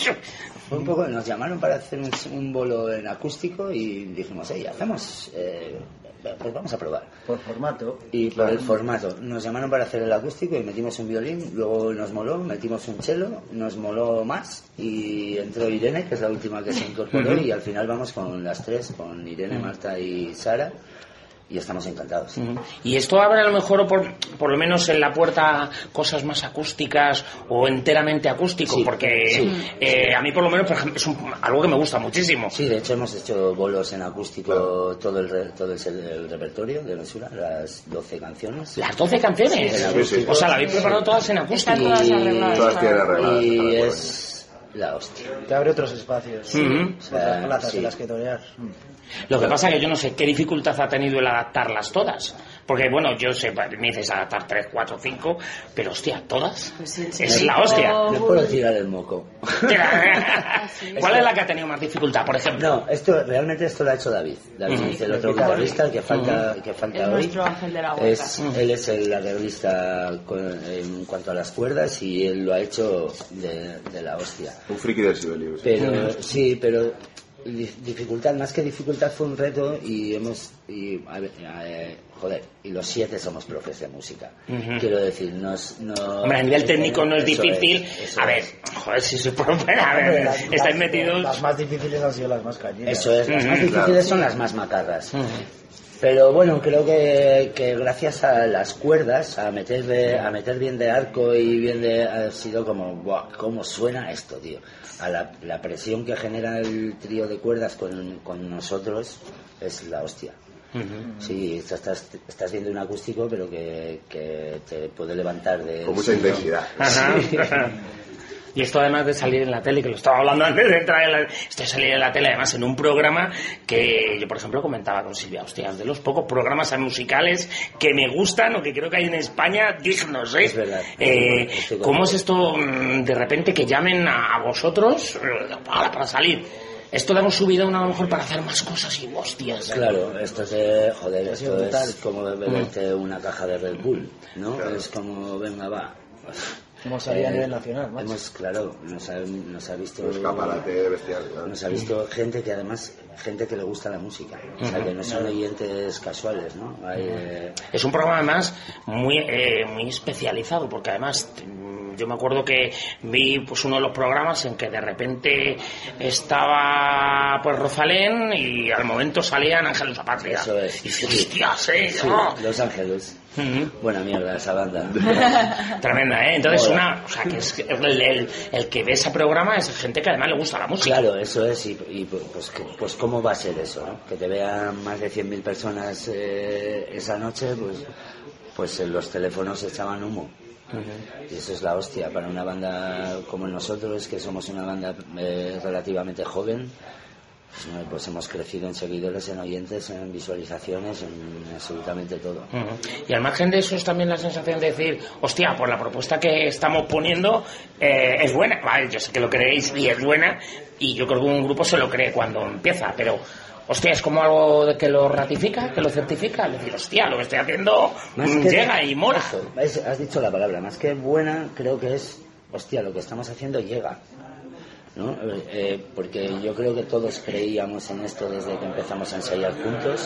Un poco, nos llamaron para hacer un, un bolo en acústico y dijimos, hey, hacemos, eh, pues vamos a probar. Por formato. Y por claro. el formato. Nos llamaron para hacer el acústico y metimos un violín, luego nos moló, metimos un cello, nos moló más y entró Irene, que es la última que se incorporó, uh-huh. y al final vamos con las tres, con Irene, uh-huh. Marta y Sara. Y estamos encantados. Uh-huh. Y esto abre a lo mejor, por, por lo menos en la puerta, cosas más acústicas o enteramente acústico, sí, porque sí. Eh, a mí por lo menos, por ejemplo, es un, algo que me gusta muchísimo. Sí, de hecho hemos hecho bolos en acústico, claro. todo, el, re, todo el, el repertorio de Mesura, las doce canciones. ¿Las doce canciones? Sí, sí, sí. O sea, la habéis preparado todas en acústico. Están todas arregladas. Todas tienen arregladas. Y es... la hostia. Te abre otros espacios, uh-huh. o sea, otras plazas sí. en las que torear. Lo que pasa es que yo no sé qué dificultad ha tenido el adaptarlas todas. Porque, bueno, yo sé, me dices adaptar tres, cuatro, cinco, pero hostia, todas. Pues sí, sí, es sí, la hostia. Me puedo tirar el moco. ¿Cuál es la que ha tenido más dificultad, por ejemplo? No, esto realmente esto lo ha hecho David. David uh-huh. es el otro guitarrista que falta, uh-huh. que falta es hoy. Nuestro ángel de la huerta. Es, uh-huh. Él es el arreglista en cuanto a las cuerdas y él lo ha hecho de, de la hostia. Un friki del Sibelius. Pero, uh-huh. sí, pero... dificultad, más que dificultad fue un reto y hemos y, a ver, eh, joder, y los siete somos profes de música. Uh-huh. Quiero decir, nos, no... Hombre, a nivel técnico no es difícil. Es, a ver, es. joder, si soy profe, a ver, las, estáis las, metidos... Las más difíciles han sido las más cañeras. Eso es, las uh-huh, más difíciles claro. son las más macarras. Uh-huh. Pero bueno, creo que, que gracias a las cuerdas, a meter de, a meter bien de arco y bien de... ha sido como, ¡buah! ¿Cómo suena esto, tío? A la, la presión que genera el trío de cuerdas con, con nosotros es la hostia. Uh-huh. Sí, estás, estás viendo un acústico, pero que, que te puede levantar de... Con mucha intensidad. Ajá. Sí. Y esto además de salir en la tele, que lo estaba hablando antes de entrar en la... Esto de salir en la tele, además en un programa que yo, por ejemplo, comentaba con Silvia, hostia, de los pocos programas musicales que me gustan o que creo que hay en España dignos, ¿eh? Es verdad. Eh, ¿Cómo es esto de repente que llamen a vosotros para, para salir? Esto le hemos subido a lo mejor para hacer más cosas y hostias. ¿eh? Claro, esto es de, joder, esto es como beberte una caja de Red Bull, ¿no? Claro. Es como, venga, va. Hemos salido eh, a nivel nacional, macho. Hemos, claro, nos ha, nos ha visto... Un escaparate bestial, claro. Nos ha visto gente que además gente que le gusta la música, o sea, que no son oyentes casuales, ¿no? Hay, eh... Es un programa además muy eh, muy especializado, porque además yo me acuerdo que vi pues uno de los programas en que de repente estaba pues Rosalén y al momento salían Ángeles a Patria. Eso es. Y dices, hostias, ¿eh? Sí, ¿no? Los Ángeles. Uh-huh. Buena mierda esa banda. Tremenda, ¿eh? Entonces Hola. una, o sea, que es el, el, el que ve ese programa es gente que además le gusta la música. Claro, eso es, y, y pues, que, pues cómo va a ser eso, ¿no? Que te vean más de cien mil personas eh, esa noche, pues, pues en los teléfonos echaban humo. Uh-huh. Y eso es la hostia para una banda como nosotros, que somos una banda eh, relativamente joven. Pues, pues hemos crecido en seguidores, en oyentes, en visualizaciones, en absolutamente todo. Uh-huh. Y al margen de eso es también la sensación de decir, hostia, pues la propuesta que estamos poniendo eh, es buena. Vale, yo sé que lo creéis y es buena, y yo creo que un grupo se lo cree cuando empieza, pero hostia, es como algo de que lo ratifica, que lo certifica, es decir, hostia, lo que estoy haciendo Más que llega de, y mola. Eso, has dicho la palabra, más que buena, creo que es, hostia, lo que estamos haciendo llega, ¿no? Eh, porque yo creo que todos creíamos en esto desde que empezamos a ensayar juntos,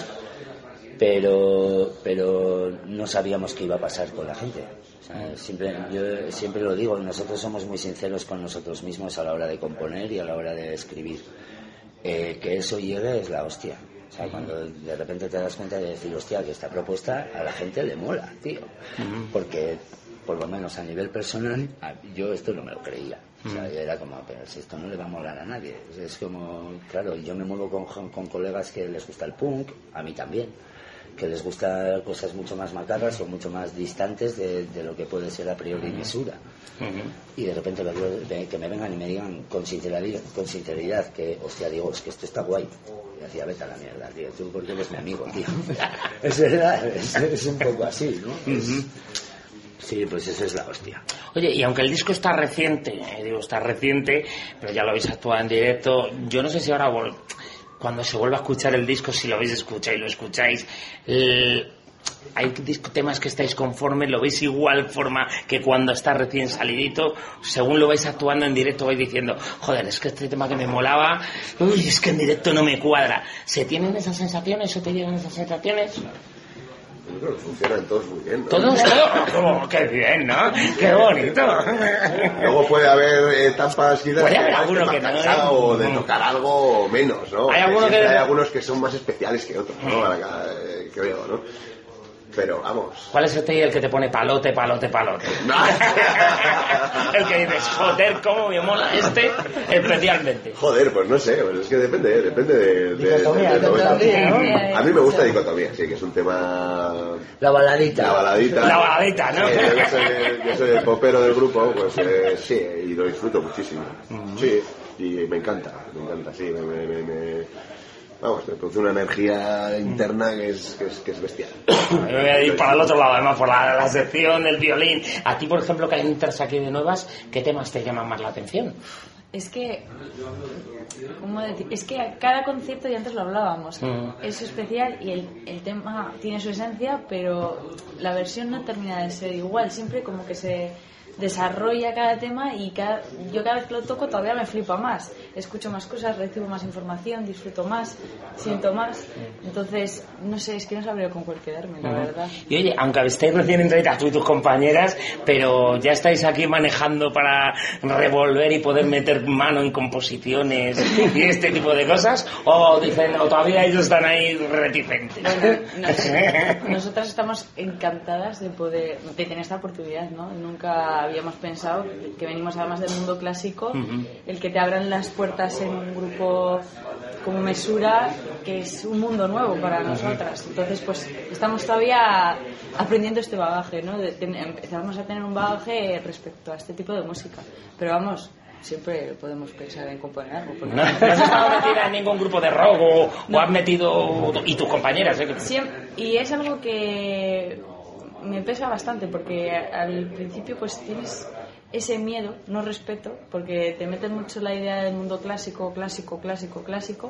pero pero no sabíamos qué iba a pasar con la gente. O sea, siempre, yo siempre lo digo, nosotros somos muy sinceros con nosotros mismos a la hora de componer y a la hora de escribir. Eh, que eso llegue es la hostia. O sea, cuando de repente te das cuenta de decir, hostia, que esta propuesta a la gente le mola, tío. Porque, por lo menos a nivel personal, yo esto no me lo creía. O sea, yo era como, pero si esto no le va a molar a nadie. Es como, claro, yo me muevo con, con colegas que les gusta el punk, a mí también, que les gusta cosas mucho más macabras o mucho más distantes de, de lo que puede ser a priori mesura. Uh-huh. Y de repente lo digo, de, que me vengan y me digan con sinceridad, con sinceridad que, hostia, digo, es que esto está guay. Y decía, vete a la mierda, tío, tú porque eres mi amigo, tío. Es verdad, es, es un poco así, ¿no? Uh-huh. Es, sí, pues eso es la hostia. Oye, y aunque el disco está reciente, eh, digo, está reciente, pero ya lo habéis actuado en directo, yo no sé si ahora vol- cuando se vuelva a escuchar el disco, si lo habéis escuchado y lo escucháis, el... hay disco, temas que estáis conformes, lo veis igual forma que cuando está recién salidito, según lo vais actuando en directo vais diciendo, joder, es que este tema que me molaba, uy, es que en directo no me cuadra. ¿Se tienen esas sensaciones o te llegan esas sensaciones? Yo creo que funcionan todos muy bien, ¿no? ¿Todos? Oh, ¡qué bien!, ¿no? ¡Qué bonito! Luego puede haber etapas y puede haber alguno que no, ¿eh? O de tocar algo o menos, ¿no? Hay, alguno que... hay algunos que son más especiales que otros, ¿no? Creo, ¿no? Pero vamos. ¿Cuál es este el que te pone palote, palote, palote? El que dices, joder, cómo me mola este especialmente. Joder, pues no sé, pues es que depende, depende de... de, dicotomía, de, de, de dicotomía, ¿no? A mí me gusta dicotomía, sí, que es un tema... La baladita. La baladita. La baladita, ¿no? Eh, yo, soy, yo soy el popero del grupo, pues eh, sí, y lo disfruto muchísimo. Uh-huh. Sí, y me encanta, me encanta, sí, me... me, me, me vamos, me produce una energía interna que es, que es, que es bestial. Yo me voy a ir para el otro lado, además, por la, la sección del violín. A ti, por ejemplo, que hay entras aquí de nuevas, ¿qué temas te llaman más la atención? Es que, ¿cómo decir? Es que cada concierto, ya antes lo hablábamos, mm. es especial y el, el tema tiene su esencia, pero la versión no termina de ser igual. Siempre como que se desarrolla cada tema y cada, yo cada vez que lo toco todavía me flipa más. Escucho más cosas, recibo más información, disfruto más, siento más. Entonces, no sé, es que no sabría con cuál quedarme, la uh-huh. verdad. Y oye, aunque estéis recién entrevistadas tú y tus compañeras, pero ya estáis aquí manejando para revolver y poder meter mano en composiciones y este tipo de cosas, o dicen, o todavía ellos están ahí reticentes. Bueno, nos, nosotras estamos encantadas de poder, de tener esta oportunidad, ¿no? Nunca habíamos pensado que venimos además del mundo clásico, uh-huh. el que te abran las puertas en un grupo como Mesura, que es un mundo nuevo para uh-huh. nosotras. Entonces, pues estamos todavía aprendiendo este bagaje, ¿no? De, de, empezamos a tener un bagaje respecto a este tipo de música. Pero vamos, siempre podemos pensar en componer algo. No, no has estado metida en ningún grupo de rock o, no. o has metido... y tus compañeras, ¿eh? Siempre, y es algo que me pesa bastante porque al principio pues tienes ese miedo, no respeto, porque te meten mucho la idea del mundo clásico, clásico, clásico, clásico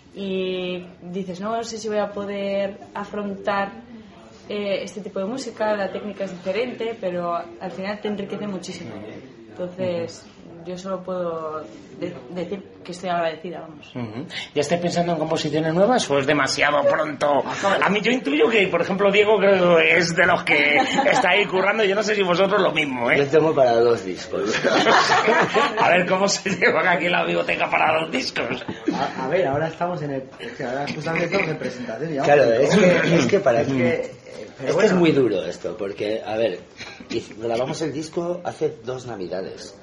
y dices, no sé si voy a poder afrontar eh, este tipo de música, la técnica es diferente, pero al final te enriquece muchísimo. Entonces yo solo puedo de- decir que estoy agradecida, vamos. Uh-huh. ¿Ya estáis pensando en composiciones nuevas o es demasiado pronto? A mí yo intuyo que, por ejemplo, Diego creo que es de los que está ahí currando. Yo no sé si vosotros lo mismo, ¿eh? Yo tengo para dos discos. A ver cómo se lleva aquí la biblioteca para dos discos. A, a ver, ahora estamos en el... Es que ahora justamente estamos en presentación. Ya Claro, es que, es que para Es que... que... eh, pero Es que bueno, es muy duro esto, porque, a ver, hiz- grabamos el disco hace dos navidades.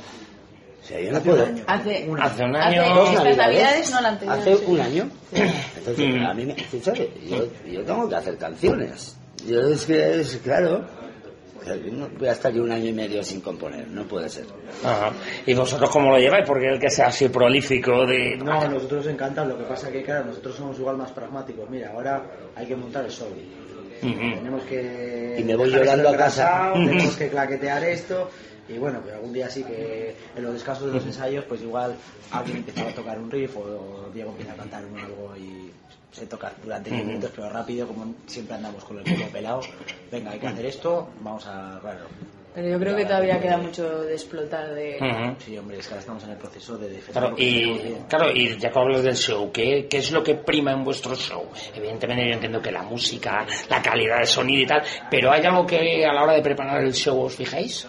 O sea, yo no hace un puedo... año. Hace, Un Hace un hace año... Dos estas navidades, navidades, no la anterior. hace sí. un año. Entonces, Mm. a mí me... ¿sabes? Yo, yo tengo que hacer canciones. Yo es que, es claro... o sea, yo no voy a estar yo un año y medio sin componer, no puede ser. Ajá. ¿Y vosotros cómo lo lleváis? Porque el que sea así prolífico de... No, a nosotros nos encanta, lo que pasa que, claro, nosotros somos igual más pragmáticos. Mira, ahora hay que montar el show. Ujú. Tenemos que... Y me voy dejar llorando esto a casa. engrasado, tenemos que claquetear esto. Y bueno, pues algún día sí que en los descansos de los ensayos, pues igual alguien empieza a tocar un riff o Diego empieza a cantar un algo y se toca durante diez minutos, pero rápido, como siempre andamos con el culo pelado. Venga, hay que hacer esto, vamos a... Claro. Pero yo creo que todavía queda mucho de explotar de... Ujú. Sí, hombre, es que ahora estamos en el proceso de defender Claro, lo que tenemos y, bien. claro, y ya que hablas del show, ¿qué, ¿qué es lo que prima en vuestro show? Evidentemente yo entiendo que la música, la calidad de sonido y tal, pero ¿hay algo que a la hora de preparar el show os fijáis?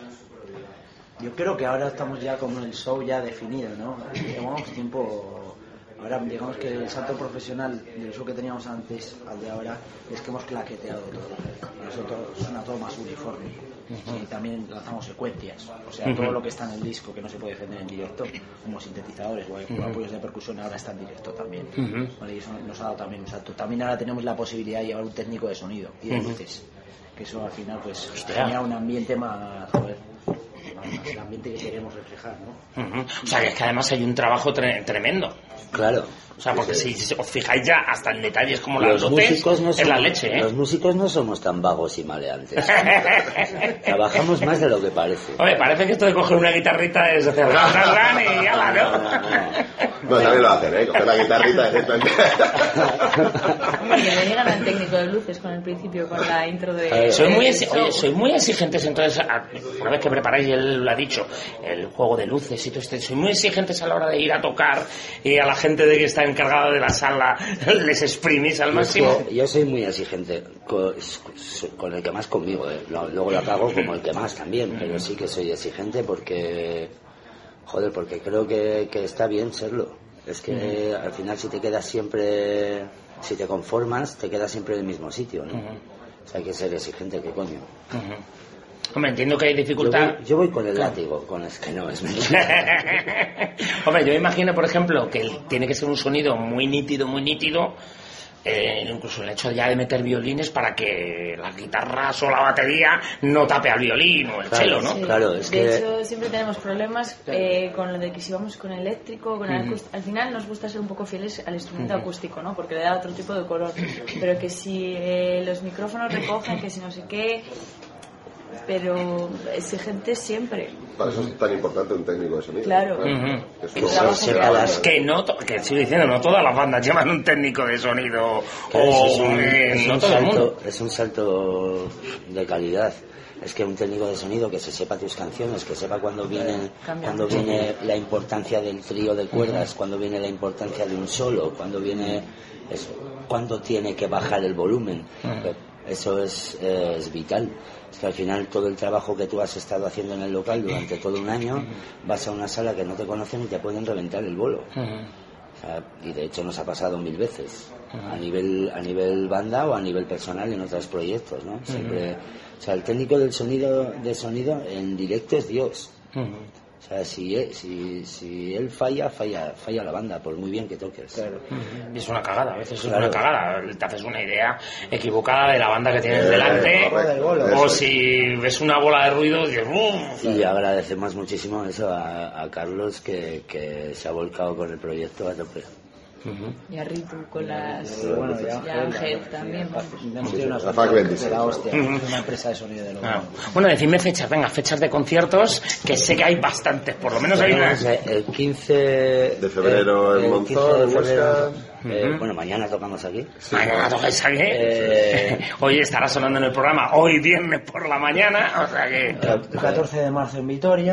Yo creo que ahora estamos ya con el show ya definido, ¿no? Llevamos tiempo... Ahora, digamos que el salto profesional del show que teníamos antes al de ahora es que hemos claqueteado todo. Nosotros suena todo más uniforme. Y también lanzamos secuencias. O sea, Uh-huh. todo lo que está en el disco que no se puede defender en directo, como sintetizadores o Uh-huh. apoyos de percusión, ahora está en directo también. Uh-huh. Vale, y eso nos ha dado también un salto. También ahora tenemos la posibilidad de llevar un técnico de sonido y de Uh-huh. luces. Que eso al final pues Hostia. genera un ambiente más... Joder, más el ambiente que queremos reflejar, ¿no? Ujú. O sea, que es que además hay un trabajo tre- tremendo. Claro. O sea, porque si, si os fijáis ya hasta en detalles como las Los luces, músicos no es somos, la leche, ¿eh? los músicos no somos tan vagos y maleantes. Trabajamos más de lo que parece. Oye, parece que esto de coger una guitarrita es hacer ran, ran, ran y ya la, No, ¿no? no, no. No, también lo hacen, ¿eh? Coger la guitarrita y esto. Hombre, que me digan al técnico de luces con el principio, con la intro de... Claro. Soy muy, del exi- show. oye, soy muy exigentes entonces, a- una vez que preparáis, él lo ha dicho, el juego de luces y todo esto, soy muy exigentes a la hora de ir a tocar y a la gente de que está encargada de la sala les exprimís al Yo, máximo. es que yo soy muy exigente con, con el que más conmigo, ¿eh? Lo- luego lo apago como el que más también, pero sí que soy exigente porque, joder, porque creo que, que está bien serlo. Es que al final si te quedas siempre, si te conformas, te quedas siempre en el mismo sitio, ¿no? O sea, hay que ser exigente, ¿qué coño? Ujú. Hombre, entiendo que hay Yo dificultad. voy, yo voy con el látigo, con es que no, es mentira. Hombre, yo me imagino, por ejemplo, que el- tiene que ser un sonido muy nítido, muy nítido, eh, incluso el hecho ya de meter violines para que las guitarras o la batería no tape al violín o el Claro, cello, ¿no? Sí. Claro, es de que- hecho, siempre tenemos problemas eh, con lo de que si vamos con eléctrico, con el Ujú. acústico. Al final nos gusta ser un poco fieles al instrumento Ujú. acústico, ¿no? Porque le da otro tipo de color. Pero que si eh, los micrófonos recogen, que si no sé qué... Pero exigente siempre. Para eso es tan importante un técnico de sonido. Claro. Ujú. Es Que como- trabaja sepa real. las- Que no, to- que estoy diciendo, no todas las bandas llevan un técnico de sonido Claro, o es un, eh, es no un todo el mundo. salto, es un salto de calidad. Es que un técnico de sonido que se sepa tus canciones, que sepa cuándo viene, Cambia cuando mucho. viene la importancia del trío de cuerdas, cuando viene la importancia de un solo, cuando viene eso, cuándo tiene que bajar el volumen. Eso es, eh, es vital. Es que al final todo el trabajo que tú has estado haciendo en el local durante todo un año, vas a una sala que no te conocen y te pueden reventar el bolo. Ujú. O sea, y de hecho nos ha pasado mil veces a nivel a nivel banda o a nivel personal en otros proyectos, ¿no? Siempre, o sea, el técnico del sonido de sonido en directo es Dios. Ujú. O sea, si él, si, si él falla, falla falla la banda, por muy bien que toques. Claro. Ujú. Y es una cagada, a veces es Claro. una cagada. Te haces una idea equivocada de la banda que tienes Eh, delante. correcto. O Eso es. si ves una bola de ruido, dices, ¡buf! Y agradecemos muchísimo eso a, a Carlos que, que se ha volcado con el proyecto a tope. Ujú. Y a Ritu con las... Pero bueno, y ya a Ángel también. vamos. Hemos tenido una La suerte F A C de veintiséis. la hostia. Ujú. Es una empresa de sonido de lo Ah. bueno. Bueno, decidme fechas, venga, fechas de conciertos, que sé que hay bastantes, por lo menos hay Tenemos, unas. eh, el quince De febrero en el Monzón, quince de en Huesca. febrero, eh, Ujú. bueno, mañana tocamos aquí. Mañana tocáis aquí. Eh, Hoy estará sonando en el programa, hoy viernes por la mañana, o sea que... El catorce de marzo en Vitoria.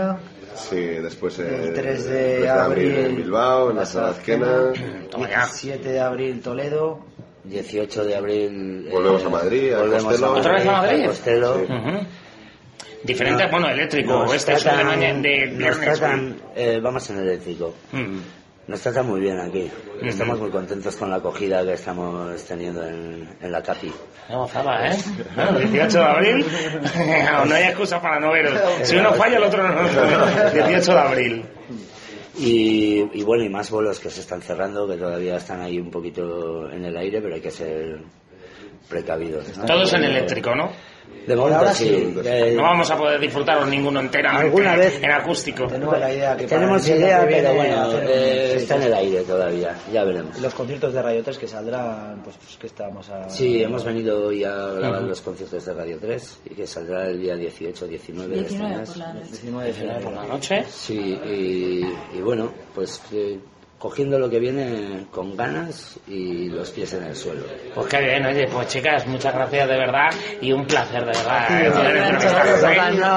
Sí, después eh, el tres de abril en Bilbao, en la Sala Azquena. diecisiete de abril Toledo. dieciocho de abril... Volvemos eh, a Madrid, a volvemos Costello. a Madrid, ¿Otra vez a Madrid? a Costello. Sí. Uh-huh. Diferente, no, bueno, eléctrico, este es de mañana, de viernes. Nos tratan, eh, vamos en eléctrico. Mm. Nos tratan muy bien aquí. Mm-hmm. Estamos muy contentos con la acogida que estamos teniendo en, en la CAPI. Me gozaba, ¿eh? Bueno, dieciocho de abril, no hay excusa para no veros. Si uno falla, el otro no. dieciocho de abril. Y, y bueno, y más bolos que se están cerrando, que todavía están ahí un poquito en el aire, pero hay que ser precavidos, ¿no? Todos en eléctrico, ¿no? De momento ahora sí. sí. Eh, No vamos a poder disfrutaros ninguno enteramente ¿Alguna vez? en acústico. Tenemos la idea que Tenemos para el idea, que viene pero bueno, hacer- eh, sí, está sí. en el aire todavía, ya veremos. Los conciertos de Radio tres que saldrán, pues, pues que estamos a... Sí, hemos venido hoy a grabar Ujú. los conciertos de Radio tres y que saldrá el día dieciocho diecinueve de este diecinueve mes. por la noche. diecinueve de febrero. Por la noche. Sí, y, y bueno, pues eh, cogiendo lo que viene con ganas y los pies en el suelo. Pues qué bien, oye, pues chicas, muchas gracias de verdad y un placer de verdad. Sí, eh, poder muchas entrevistaros, gracias, ¿eh?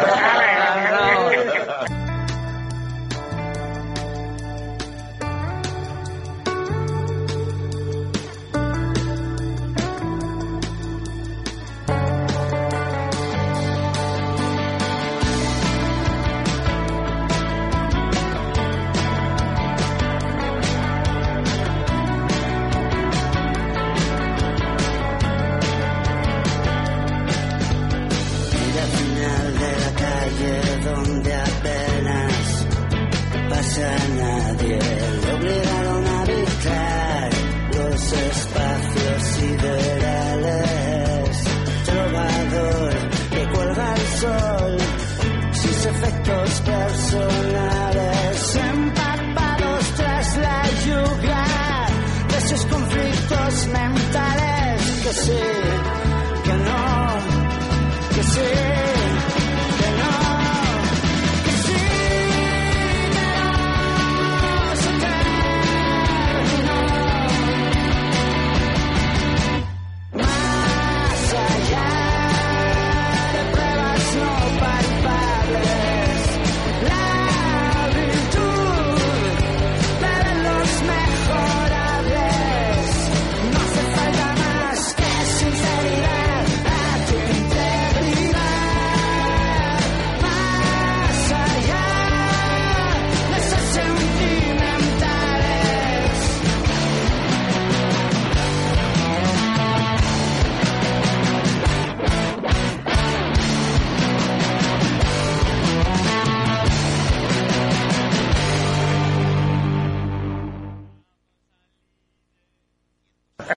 no. Y al final de la calle donde apenas pasa nadie, le obligaron a habitar los espacios siderales. Trovador que cuelga el sol, sus efectos personales, empapados tras la lluvia de sus conflictos mentales que sí.